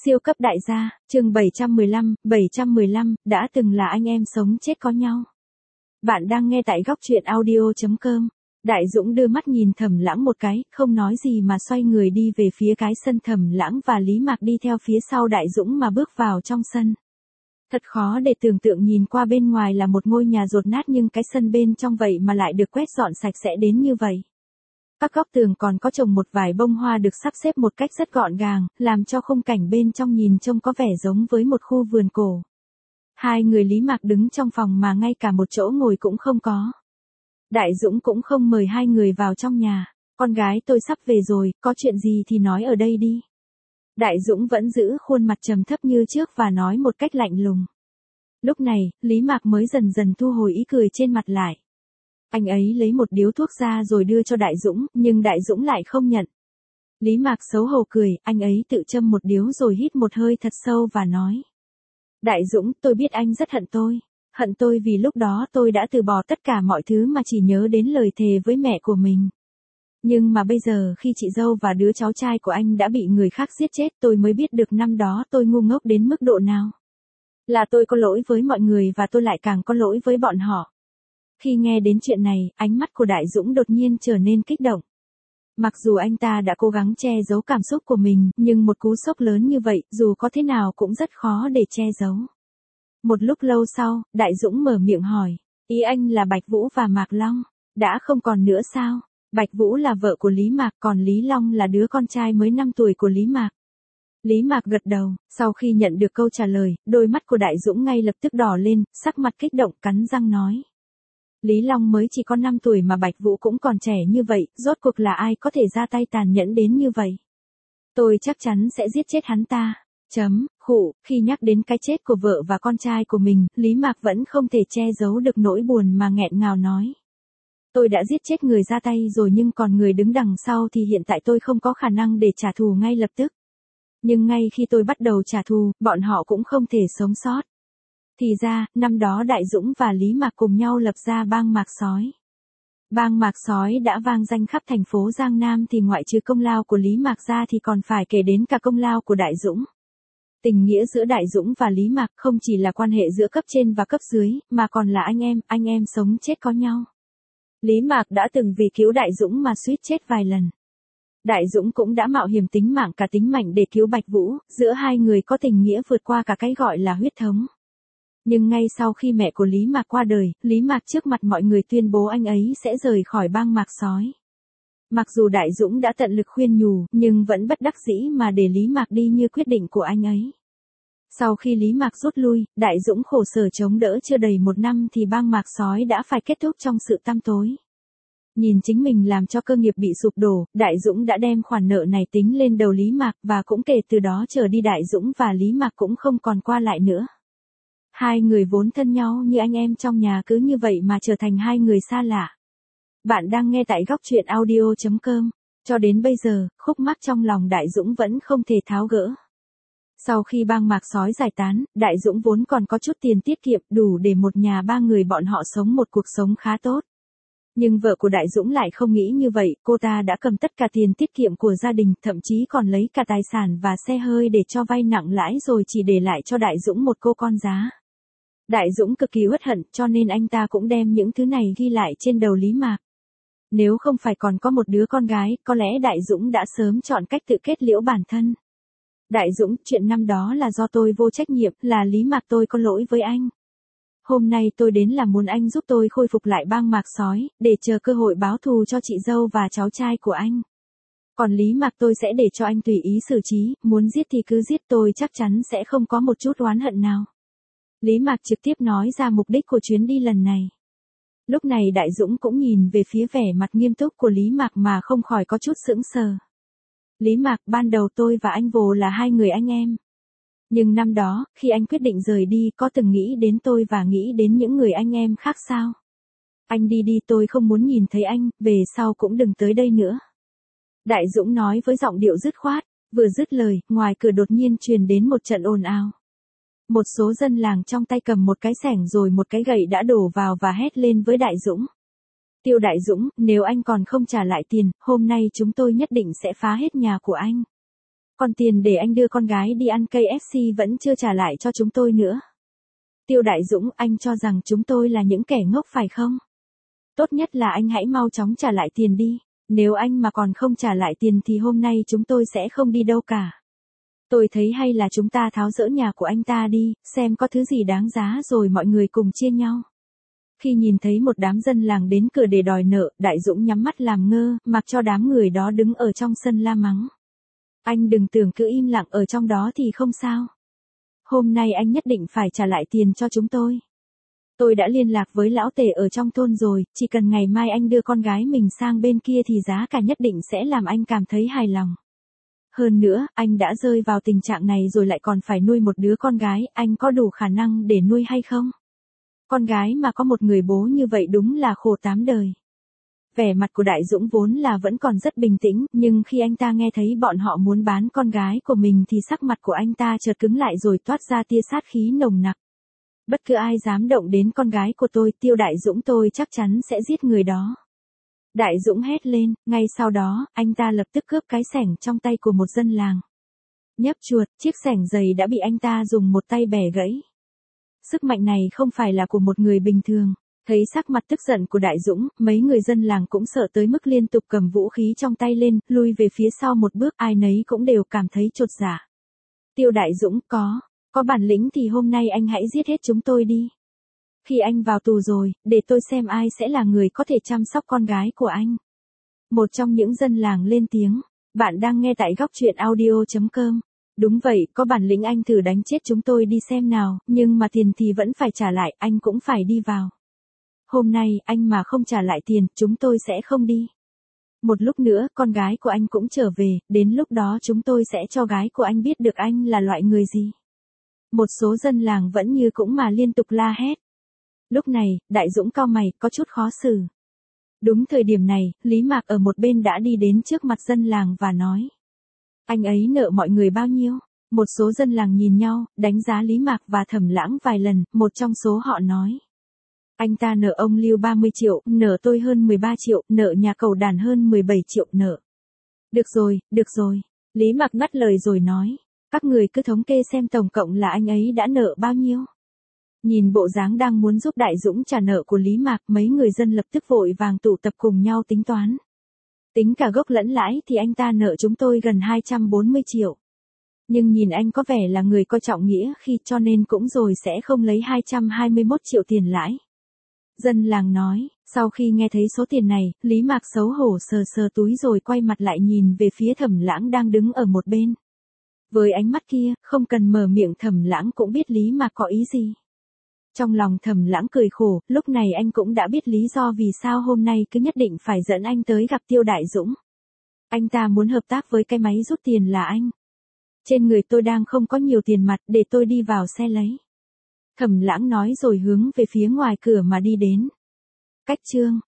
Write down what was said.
Siêu cấp đại gia, chương 715, đã từng là anh em sống chết có nhau. Bạn đang nghe tại góc truyện audio.com. Đại Dũng đưa mắt nhìn Thẩm Lãng một cái, không nói gì mà xoay người đi về phía cái sân. Thẩm Lãng và Lý Mạc đi theo phía sau Đại Dũng mà bước vào trong sân. Thật khó để tưởng tượng, nhìn qua bên ngoài là một ngôi nhà dột nát nhưng cái sân bên trong vậy mà lại được quét dọn sạch sẽ đến như vậy. Các góc tường còn có trồng một vài bông hoa được sắp xếp một cách rất gọn gàng, làm cho khung cảnh bên trong nhìn trông có vẻ giống với một khu vườn cổ. Hai người Lý Mạc đứng trong phòng mà ngay cả một chỗ ngồi cũng không có. Đại Dũng cũng không mời hai người vào trong nhà. Con gái tôi sắp về rồi, có chuyện gì thì nói ở đây đi. Đại Dũng vẫn giữ khuôn mặt trầm thấp như trước và nói một cách lạnh lùng. Lúc này, Lý Mạc mới dần dần thu hồi ý cười trên mặt lại. Anh ấy lấy một điếu thuốc ra rồi đưa cho Đại Dũng, nhưng Đại Dũng lại không nhận. Lý Mạc xấu hổ cười, anh ấy tự châm một điếu rồi hít một hơi thật sâu và nói. Đại Dũng, tôi biết anh rất hận tôi vì lúc đó tôi đã từ bỏ tất cả mọi thứ mà chỉ nhớ đến lời thề với mẹ của mình. Nhưng mà bây giờ khi chị dâu và đứa cháu trai của anh đã bị người khác giết chết, tôi mới biết được năm đó tôi ngu ngốc đến mức độ nào. Là tôi có lỗi với mọi người và tôi lại càng có lỗi với bọn họ. Khi nghe đến chuyện này, ánh mắt của Đại Dũng đột nhiên trở nên kích động. Mặc dù anh ta đã cố gắng che giấu cảm xúc của mình, nhưng một cú sốc lớn như vậy, dù có thế nào cũng rất khó để che giấu. Một lúc lâu sau, Đại Dũng mở miệng hỏi, ý anh là Bạch Vũ và Mạc Long, đã không còn nữa sao? Bạch Vũ là vợ của Lý Mạc, còn Lý Long là đứa con trai mới 5 tuổi của Lý Mạc. Lý Mạc gật đầu, sau khi nhận được câu trả lời, đôi mắt của Đại Dũng ngay lập tức đỏ lên, sắc mặt kích động cắn răng nói. Lý Long mới chỉ có 5 tuổi mà Bạch Vũ cũng còn trẻ như vậy, rốt cuộc là ai có thể ra tay tàn nhẫn đến như vậy? Tôi chắc chắn sẽ giết chết hắn ta. Khi nhắc đến cái chết của vợ và con trai của mình, Lý Mạc vẫn không thể che giấu được nỗi buồn mà nghẹn ngào nói. Tôi đã giết chết người ra tay rồi nhưng còn người đứng đằng sau thì hiện tại tôi không có khả năng để trả thù ngay lập tức. Nhưng ngay khi tôi bắt đầu trả thù, bọn họ cũng không thể sống sót. Thì ra, năm đó Đại Dũng và Lý Mạc cùng nhau lập ra bang Mạc Sói. Bang Mạc Sói đã vang danh khắp thành phố Giang Nam thì ngoại trừ công lao của Lý Mạc ra thì còn phải kể đến cả công lao của Đại Dũng. Tình nghĩa giữa Đại Dũng và Lý Mạc không chỉ là quan hệ giữa cấp trên và cấp dưới, mà còn là anh em sống chết có nhau. Lý Mạc đã từng vì cứu Đại Dũng mà suýt chết vài lần. Đại Dũng cũng đã mạo hiểm tính mạng cả tính mệnh để cứu Bạch Vũ, giữa hai người có tình nghĩa vượt qua cả cái gọi là huyết thống. Nhưng ngay sau khi mẹ của Lý Mạc qua đời, Lý Mạc trước mặt mọi người tuyên bố anh ấy sẽ rời khỏi bang Mạc Sói. Mặc dù Đại Dũng đã tận lực khuyên nhủ, nhưng vẫn bất đắc dĩ mà để Lý Mạc đi như quyết định của anh ấy. Sau khi Lý Mạc rút lui, Đại Dũng khổ sở chống đỡ chưa đầy 1 năm thì bang Mạc Sói đã phải kết thúc trong sự tăm tối. Nhìn chính mình làm cho cơ nghiệp bị sụp đổ, Đại Dũng đã đem khoản nợ này tính lên đầu Lý Mạc và cũng kể từ đó trở đi Đại Dũng và Lý Mạc cũng không còn qua lại nữa. Hai người vốn thân nhau như anh em trong nhà cứ như vậy mà trở thành hai người xa lạ. Bạn đang nghe tại góc truyện audio.com. Cho đến bây giờ, khúc mắc trong lòng Đại Dũng vẫn không thể tháo gỡ. Sau khi bang Mạc Sói giải tán, Đại Dũng vốn còn có chút tiền tiết kiệm đủ để một nhà 3 người bọn họ sống một cuộc sống khá tốt. Nhưng vợ của Đại Dũng lại không nghĩ như vậy, cô ta đã cầm tất cả tiền tiết kiệm của gia đình, thậm chí còn lấy cả tài sản và xe hơi để cho vay nặng lãi rồi chỉ để lại cho Đại Dũng một cô con giá. Đại Dũng cực kỳ uất hận cho nên anh ta cũng đem những thứ này ghi lại trên đầu Lý Mạc. Nếu không phải còn có một đứa con gái, có lẽ Đại Dũng đã sớm chọn cách tự kết liễu bản thân. Đại Dũng, chuyện năm đó là do tôi vô trách nhiệm, là Lý Mạc tôi có lỗi với anh. Hôm nay tôi đến là muốn anh giúp tôi khôi phục lại bang Mạc Sói, để chờ cơ hội báo thù cho chị dâu và cháu trai của anh. Còn Lý Mạc tôi sẽ để cho anh tùy ý xử trí, muốn giết thì cứ giết, tôi chắc chắn sẽ không có một chút oán hận nào. Lý Mạc trực tiếp nói ra mục đích của chuyến đi lần này. Lúc này Đại Dũng cũng nhìn về phía vẻ mặt nghiêm túc của Lý Mạc mà không khỏi có chút sững sờ. Lý Mạc, ban đầu tôi và anh Vồ là hai người anh em. Nhưng năm đó, khi anh quyết định rời đi, có từng nghĩ đến tôi và nghĩ đến những người anh em khác sao? Anh đi đi, tôi không muốn nhìn thấy anh, về sau cũng đừng tới đây nữa. Đại Dũng nói với giọng điệu dứt khoát, vừa dứt lời, ngoài cửa đột nhiên truyền đến một trận ồn ào. Một số dân làng trong tay cầm một cái xẻng rồi một cái gậy đã đổ vào và hét lên với Đại Dũng. Tiêu Đại Dũng, nếu anh còn không trả lại tiền, hôm nay chúng tôi nhất định sẽ phá hết nhà của anh. Còn tiền để anh đưa con gái đi ăn KFC vẫn chưa trả lại cho chúng tôi nữa. Tiêu Đại Dũng, anh cho rằng chúng tôi là những kẻ ngốc phải không? Tốt nhất là anh hãy mau chóng trả lại tiền đi. Nếu anh mà còn không trả lại tiền thì hôm nay chúng tôi sẽ không đi đâu cả. Tôi thấy hay là chúng ta tháo dỡ nhà của anh ta đi, xem có thứ gì đáng giá rồi mọi người cùng chia nhau. Khi nhìn thấy một đám dân làng đến cửa để đòi nợ, Đại Dũng nhắm mắt làm ngơ, mặc cho đám người đó đứng ở trong sân la mắng. Anh đừng tưởng cứ im lặng ở trong đó thì không sao. Hôm nay anh nhất định phải trả lại tiền cho chúng tôi. Tôi đã liên lạc với lão Tề ở trong thôn rồi, chỉ cần ngày mai anh đưa con gái mình sang bên kia thì giá cả nhất định sẽ làm anh cảm thấy hài lòng. Hơn nữa, anh đã rơi vào tình trạng này rồi lại còn phải nuôi một đứa con gái, anh có đủ khả năng để nuôi hay không? Con gái mà có một người bố như vậy đúng là khổ tám đời. Vẻ mặt của Đại Dũng vốn là vẫn còn rất bình tĩnh, nhưng khi anh ta nghe thấy bọn họ muốn bán con gái của mình thì sắc mặt của anh ta chợt cứng lại rồi toát ra tia sát khí nồng nặc. Bất cứ ai dám động đến con gái của tôi, Tiêu Đại Dũng tôi chắc chắn sẽ giết người đó. Đại Dũng hét lên, ngay sau đó, anh ta lập tức cướp cái xẻng trong tay của một dân làng. Nhấp chuột, chiếc xẻng dày đã bị anh ta dùng một tay bẻ gãy. Sức mạnh này không phải là của một người bình thường. Thấy sắc mặt tức giận của Đại Dũng, mấy người dân làng cũng sợ tới mức liên tục cầm vũ khí trong tay lên, lui về phía sau một bước, ai nấy cũng đều cảm thấy chột dạ. Tiêu Đại Dũng, có bản lĩnh thì hôm nay anh hãy giết hết chúng tôi đi. Khi anh vào tù rồi, để tôi xem ai sẽ là người có thể chăm sóc con gái của anh. Một trong những dân làng lên tiếng, bạn đang nghe tại góc truyện audio.com. Đúng vậy, có bản lĩnh anh thử đánh chết chúng tôi đi xem nào, nhưng mà tiền thì vẫn phải trả lại, anh cũng phải đi vào. Hôm nay, anh mà không trả lại tiền, chúng tôi sẽ không đi. Một lúc nữa, con gái của anh cũng trở về, đến lúc đó chúng tôi sẽ cho gái của anh biết được anh là loại người gì. Một số dân làng vẫn như cũng mà liên tục la hét. Lúc này, Đại Dũng cau mày, có chút khó xử. Đúng thời điểm này, Lý Mạc ở một bên đã đi đến trước mặt dân làng và nói. Anh ấy nợ mọi người bao nhiêu? Một số dân làng nhìn nhau, đánh giá Lý Mạc và Thẩm Lãng vài lần, một trong số họ nói. Anh ta nợ ông Lưu 30 triệu, nợ tôi hơn 13 triệu, nợ nhà Cầu Đàn hơn 17 triệu nợ. Được rồi. Lý Mạc ngắt lời rồi nói. Các người cứ thống kê xem tổng cộng là anh ấy đã nợ bao nhiêu. Nhìn bộ dáng đang muốn giúp Đại Dũng trả nợ của Lý Mạc, mấy người dân lập tức vội vàng tụ tập cùng nhau tính toán. Tính cả gốc lẫn lãi thì anh ta nợ chúng tôi gần 240 triệu. Nhưng nhìn anh có vẻ là người coi trọng nghĩa khi cho nên cũng rồi sẽ không lấy 221 triệu tiền lãi. Dân làng nói, sau khi nghe thấy số tiền này, Lý Mạc xấu hổ sờ sờ túi rồi quay mặt lại nhìn về phía Thẩm Lãng đang đứng ở một bên. Với ánh mắt kia, không cần mở miệng Thẩm Lãng cũng biết Lý Mạc có ý gì. Trong lòng Thẩm Lãng cười khổ, lúc này anh cũng đã biết lý do vì sao hôm nay cứ nhất định phải dẫn anh tới gặp Tiêu Đại Dũng. Anh ta muốn hợp tác với cái máy rút tiền là anh. Trên người tôi đang không có nhiều tiền mặt, để tôi đi vào xe lấy. Thẩm Lãng nói rồi hướng về phía ngoài cửa mà đi đến. Cách chương